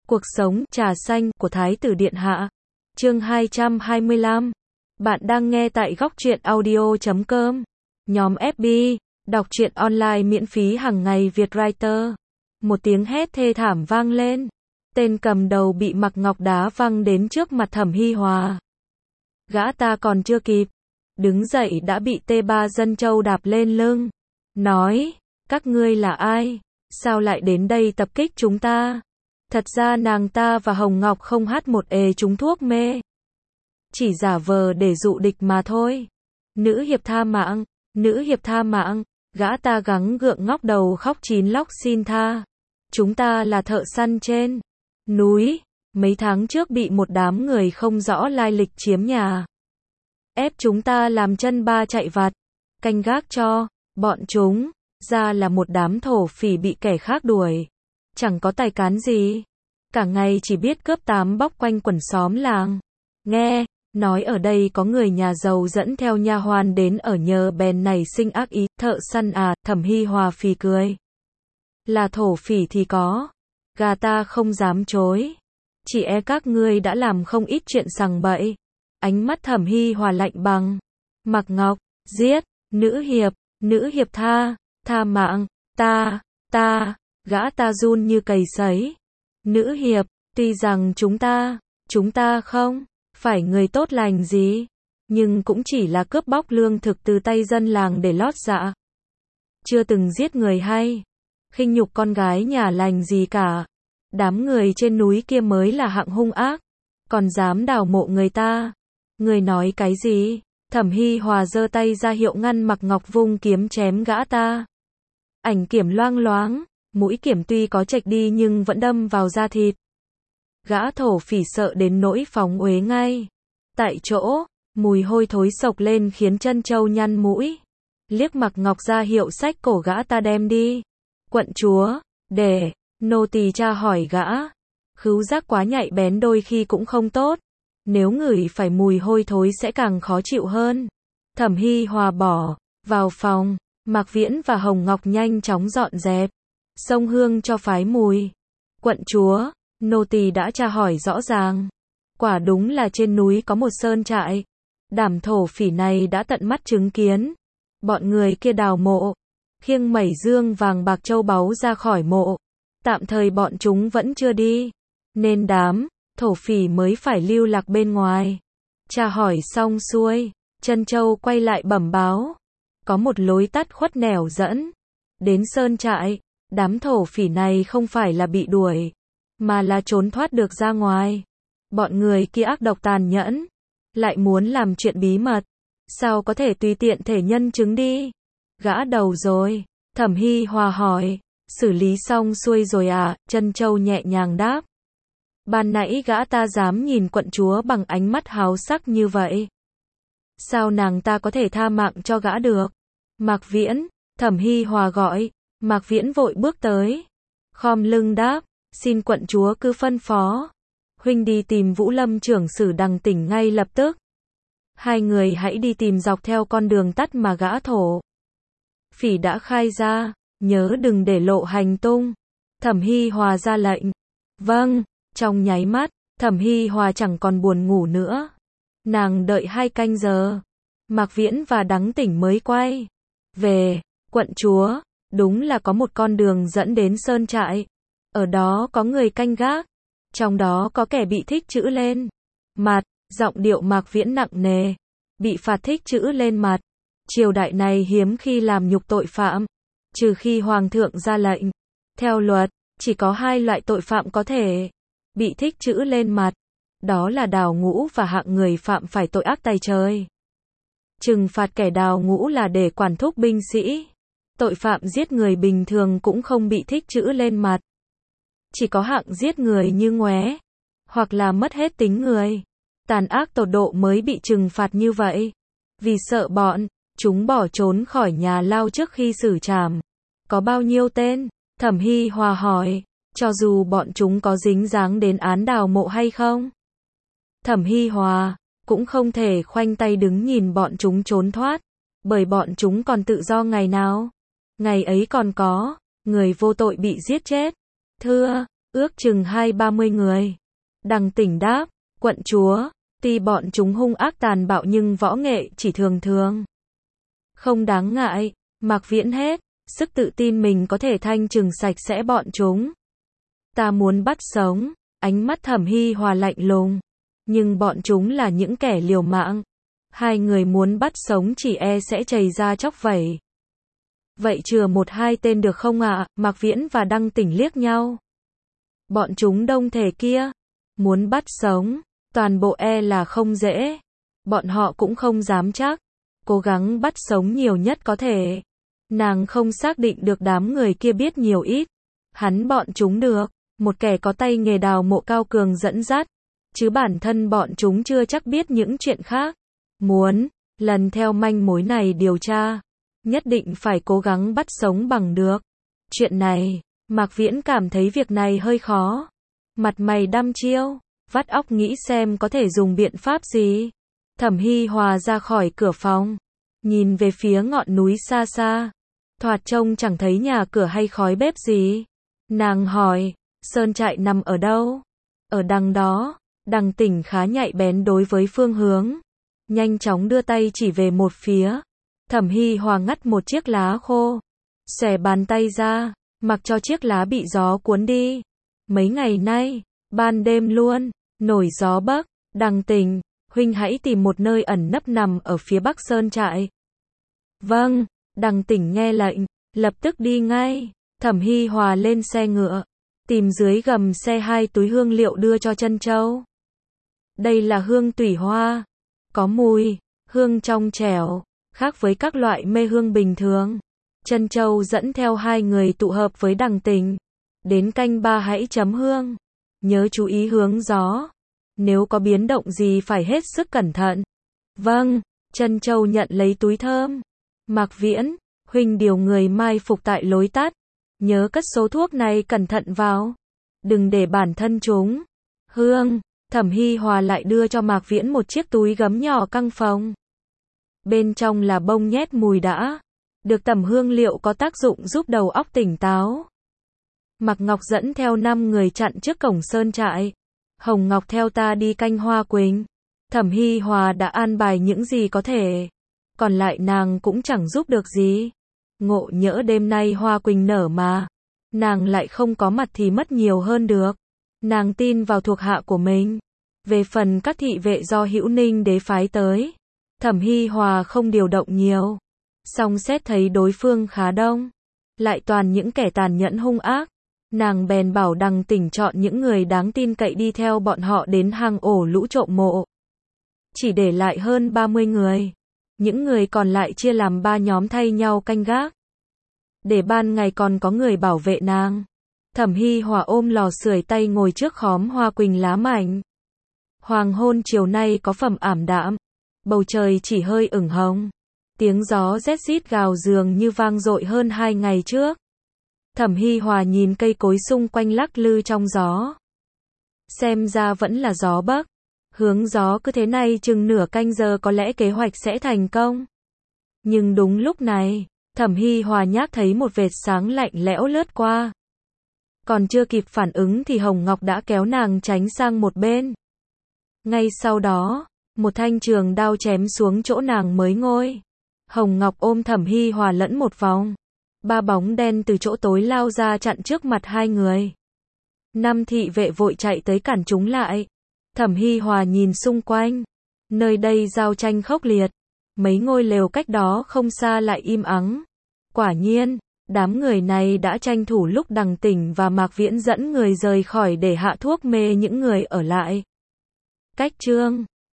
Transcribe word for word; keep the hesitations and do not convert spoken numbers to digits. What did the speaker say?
Cuộc sống trà xanh của Thái tử Điện Hạ. Chương hai trăm hai mươi lăm. Bạn đang nghe tại góc truyện audio chấm com. Nhóm ép bê, đọc truyện online miễn phí hàng ngày Việt Writer. Một tiếng hét thê thảm vang lên. Tên cầm đầu bị Mạc Ngọc đá văng đến trước mặt Thẩm Hi Hòa. Gã ta còn chưa kịp đứng dậy đã bị T ba Dân Châu đạp lên lưng. Nói, các ngươi là ai? Sao lại đến đây tập kích chúng ta? Thật ra nàng ta và Hồng Ngọc không hát một ề trúng thuốc mê. Chỉ giả vờ để dụ địch mà thôi. Nữ hiệp tha mạng, nữ hiệp tha mạng, gã ta gắng gượng ngóc đầu khóc chín lóc xin tha. Chúng ta là thợ săn trên núi, mấy tháng trước bị một đám người không rõ lai lịch chiếm nhà. Ép chúng ta làm chân ba chạy vặt, canh gác cho bọn chúng, ra là một đám thổ phỉ bị kẻ khác đuổi. Chẳng có tài cán gì, cả ngày chỉ biết cướp tám bóc quanh quần xóm làng. Nghe, nói ở đây có người nhà giàu dẫn theo nha hoàn đến ở nhờ bèn nảy sinh ác ý, thợ săn à, Thẩm Hi Hòa phì cười. Là thổ phỉ thì có, gà ta không dám chối. Chỉ e các ngươi đã làm không ít chuyện sằng bậy. Ánh mắt Thẩm Hi Hòa lạnh bằng. Mạc Ngọc, giết, nữ hiệp, nữ hiệp tha, tha mạng, ta, ta. Gã ta run như cầy sấy. Nữ hiệp, tuy rằng chúng ta, chúng ta không phải người tốt lành gì, nhưng cũng chỉ là cướp bóc lương thực từ tay dân làng để lót dạ. Chưa từng giết người hay khinh nhục con gái nhà lành gì cả. Đám người trên núi kia mới là hạng hung ác, còn dám đào mộ người ta. Người nói cái gì? Thẩm Hi Hòa giơ tay ra hiệu ngăn Mạc Ngọc vung kiếm chém gã ta. Ảnh kiểm loang loáng. Mũi kiểm tuy có chệch đi nhưng vẫn đâm vào da thịt. Gã thổ phỉ sợ đến nỗi phóng uế ngay. Tại chỗ, mùi hôi thối sộc lên khiến Trân Châu nhăn mũi. Liếc Mạc Ngọc ra hiệu xách cổ gã ta đem đi. Quận chúa, để, nô tỳ tra hỏi gã. Khứu giác quá nhạy bén đôi khi cũng không tốt. Nếu ngửi phải mùi hôi thối sẽ càng khó chịu hơn. Thẩm Hi Hòa bỏ vào phòng, Mạc Viễn và Hồng Ngọc nhanh chóng dọn dẹp. Xông hương cho phái mùi. Quận chúa, nô tỳ đã tra hỏi rõ ràng. Quả đúng là trên núi có một sơn trại. Đám thổ phỉ này đã tận mắt chứng kiến. Bọn người kia đào mộ, khiêng mẩy dương vàng bạc châu báu ra khỏi mộ. Tạm thời bọn chúng vẫn chưa đi, nên đám thổ phỉ mới phải lưu lạc bên ngoài. Tra hỏi xong xuôi, Trân Châu quay lại bẩm báo. Có một lối tắt khuất nẻo dẫn đến sơn trại. Đám thổ phỉ này không phải là bị đuổi, mà là trốn thoát được ra ngoài. Bọn người kia ác độc tàn nhẫn, lại muốn làm chuyện bí mật. Sao có thể tùy tiện thể nhân chứng đi? Gã đầu rồi. Thẩm Hi Hòa hỏi. Xử lý xong xuôi rồi à? Trân Châu nhẹ nhàng đáp. Ban nãy gã ta dám nhìn quận chúa bằng ánh mắt háo sắc như vậy. Sao nàng ta có thể tha mạng cho gã được? Mạc Viễn, Thẩm Hi Hòa gọi. Mạc Viễn vội bước tới, khom lưng đáp, xin quận chúa cứ phân phó. Huynh đi tìm Vũ Lâm trưởng sử đằng tỉnh ngay lập tức. Hai người hãy đi tìm dọc theo con đường tắt mà gã thổ phỉ đã khai ra, nhớ đừng để lộ hành tung. Thẩm Hi Hòa ra lệnh. Vâng, trong nháy mắt, Thẩm Hi Hòa chẳng còn buồn ngủ nữa. Nàng đợi hai canh giờ, Mạc Viễn và đằng tỉnh mới quay về. Quận chúa, đúng là có một con đường dẫn đến sơn trại. Ở đó có người canh gác. Trong đó có kẻ bị thích chữ lên mặt. Giọng điệu Mạc Viễn nặng nề. Bị phạt thích chữ lên mặt. Triều đại này hiếm khi làm nhục tội phạm, trừ khi hoàng thượng ra lệnh. Theo luật, chỉ có hai loại tội phạm có thể bị thích chữ lên mặt. Đó là đào ngũ và hạng người phạm phải tội ác tày trời. Trừng phạt kẻ đào ngũ là để quản thúc binh sĩ. Tội phạm giết người bình thường cũng không bị thích chữ lên mặt. Chỉ có hạng giết người như ngoé, hoặc là mất hết tính người, tàn ác tột độ mới bị trừng phạt như vậy. Vì sợ bọn chúng bỏ trốn khỏi nhà lao trước khi xử trảm. Có bao nhiêu tên? Thẩm Hi Hòa hỏi. Cho dù bọn chúng có dính dáng đến án đào mộ hay không? Thẩm Hi Hòa cũng không thể khoanh tay đứng nhìn bọn chúng trốn thoát, bởi bọn chúng còn tự do ngày nào? Ngày ấy còn có người vô tội bị giết chết. Thưa, ước chừng hai ba mươi người. Đằng Tỉnh đáp, quận chúa, tuy bọn chúng hung ác tàn bạo nhưng võ nghệ chỉ thường thường. Không đáng ngại, Mạc Viễn hết sức tự tin mình có thể thanh trừng sạch sẽ bọn chúng. Ta muốn bắt sống, ánh mắt Thẩm Hi Hòa lạnh lùng. Nhưng bọn chúng là những kẻ liều mạng. Hai người muốn bắt sống chỉ e sẽ chày ra chóc vẩy. Vậy chừa một hai tên được không ạ? À? Mạc Viễn và Đăng Tỉnh liếc nhau. Bọn chúng đông thể kia. Muốn bắt sống, toàn bộ e là không dễ. Bọn họ cũng không dám chắc. Cố gắng bắt sống nhiều nhất có thể. Nàng không xác định được đám người kia biết nhiều ít. Hắn bọn chúng được. Một kẻ có tay nghề đào mộ cao cường dẫn dắt. Chứ bản thân bọn chúng chưa chắc biết những chuyện khác. Muốn, lần theo manh mối này điều tra. Nhất định phải cố gắng bắt sống bằng được. Chuyện này, Mạc Viễn cảm thấy việc này hơi khó. Mặt mày đăm chiêu, vắt óc nghĩ xem có thể dùng biện pháp gì. Thẩm Hi Hòa ra khỏi cửa phòng. Nhìn về phía ngọn núi xa xa. Thoạt trông chẳng thấy nhà cửa hay khói bếp gì. Nàng hỏi, sơn trại nằm ở đâu? Ở đằng đó. Đằng Tỉnh khá nhạy bén đối với phương hướng. Nhanh chóng đưa tay chỉ về một phía. Thẩm Hi Hòa ngắt một chiếc lá khô. Xòe bàn tay ra, mặc cho chiếc lá bị gió cuốn đi. Mấy ngày nay, ban đêm luôn, nổi gió bắc. Đằng Tỉnh, huynh hãy tìm một nơi ẩn nấp nằm ở phía bắc sơn trại. Vâng, Đằng Tỉnh nghe lệnh, lập tức đi ngay. Thẩm Hi Hòa lên xe ngựa, tìm dưới gầm xe hai túi hương liệu đưa cho Trân Châu. Đây là hương tủy hoa, có mùi, hương trong trẻo, khác với các loại mê hương bình thường. Trân Châu dẫn theo hai người tụ hợp với Đằng Tỉnh. Đến canh ba hãy chấm hương. Nhớ chú ý hướng gió. Nếu có biến động gì phải hết sức cẩn thận. Vâng, Trân Châu nhận lấy túi thơm. Mạc Viễn, huynh điều người mai phục tại lối tắt. Nhớ cất số thuốc này cẩn thận vào. Đừng để bản thân chúng. Hương, Thẩm Hi Hòa lại đưa cho Mạc Viễn một chiếc túi gấm nhỏ căng phồng. Bên trong là bông nhét mùi đã. Được tẩm hương liệu có tác dụng giúp đầu óc tỉnh táo. Mạc Ngọc dẫn theo năm người chặn trước cổng sơn trại. Hồng Ngọc theo ta đi canh hoa quỳnh. Thẩm Hi Hòa đã an bài những gì có thể. Còn lại nàng cũng chẳng giúp được gì. Ngộ nhỡ đêm nay hoa quỳnh nở mà. Nàng lại không có mặt thì mất nhiều hơn được. Nàng tin vào thuộc hạ của mình. Về phần các thị vệ do Hữu Ninh đế phái tới. Thẩm Hi Hòa không điều động nhiều. Song xét thấy đối phương khá đông. Lại toàn những kẻ tàn nhẫn hung ác. Nàng bèn bảo Đằng Tỉnh chọn những người đáng tin cậy đi theo bọn họ đến hang ổ lũ trộm mộ. Chỉ để lại hơn ba mươi người. Những người còn lại chia làm ba nhóm thay nhau canh gác. Để ban ngày còn có người bảo vệ nàng. Thẩm Hi Hòa ôm lò sưởi tay ngồi trước khóm hoa quỳnh lá mảnh. Hoàng hôn chiều nay có phẩm ảm đạm. Bầu trời chỉ hơi ửng hồng. Tiếng gió rét rít gào dường như vang dội hơn hai ngày trước. Thẩm Hi Hòa nhìn cây cối xung quanh lắc lư trong gió. Xem ra vẫn là gió bắc. Hướng gió cứ thế này chừng nửa canh giờ có lẽ kế hoạch sẽ thành công. Nhưng đúng lúc này, Thẩm Hi Hòa nhác thấy một vệt sáng lạnh lẽo lướt qua. Còn chưa kịp phản ứng thì Hồng Ngọc đã kéo nàng tránh sang một bên. Ngay sau đó, một thanh trường đao chém xuống chỗ nàng mới ngồi. Hồng Ngọc ôm Thẩm Hi Hòa lẫn một vòng. Ba bóng đen từ chỗ tối lao ra chặn trước mặt hai người. Năm thị vệ vội chạy tới cản chúng lại. Thẩm Hi Hòa nhìn xung quanh. Nơi đây giao tranh khốc liệt. Mấy ngôi lều cách đó không xa lại im ắng. Quả nhiên, đám người này đã tranh thủ lúc Đằng Tỉnh và Mạc Viễn dẫn người rời khỏi để hạ thuốc mê những người ở lại. Cách chương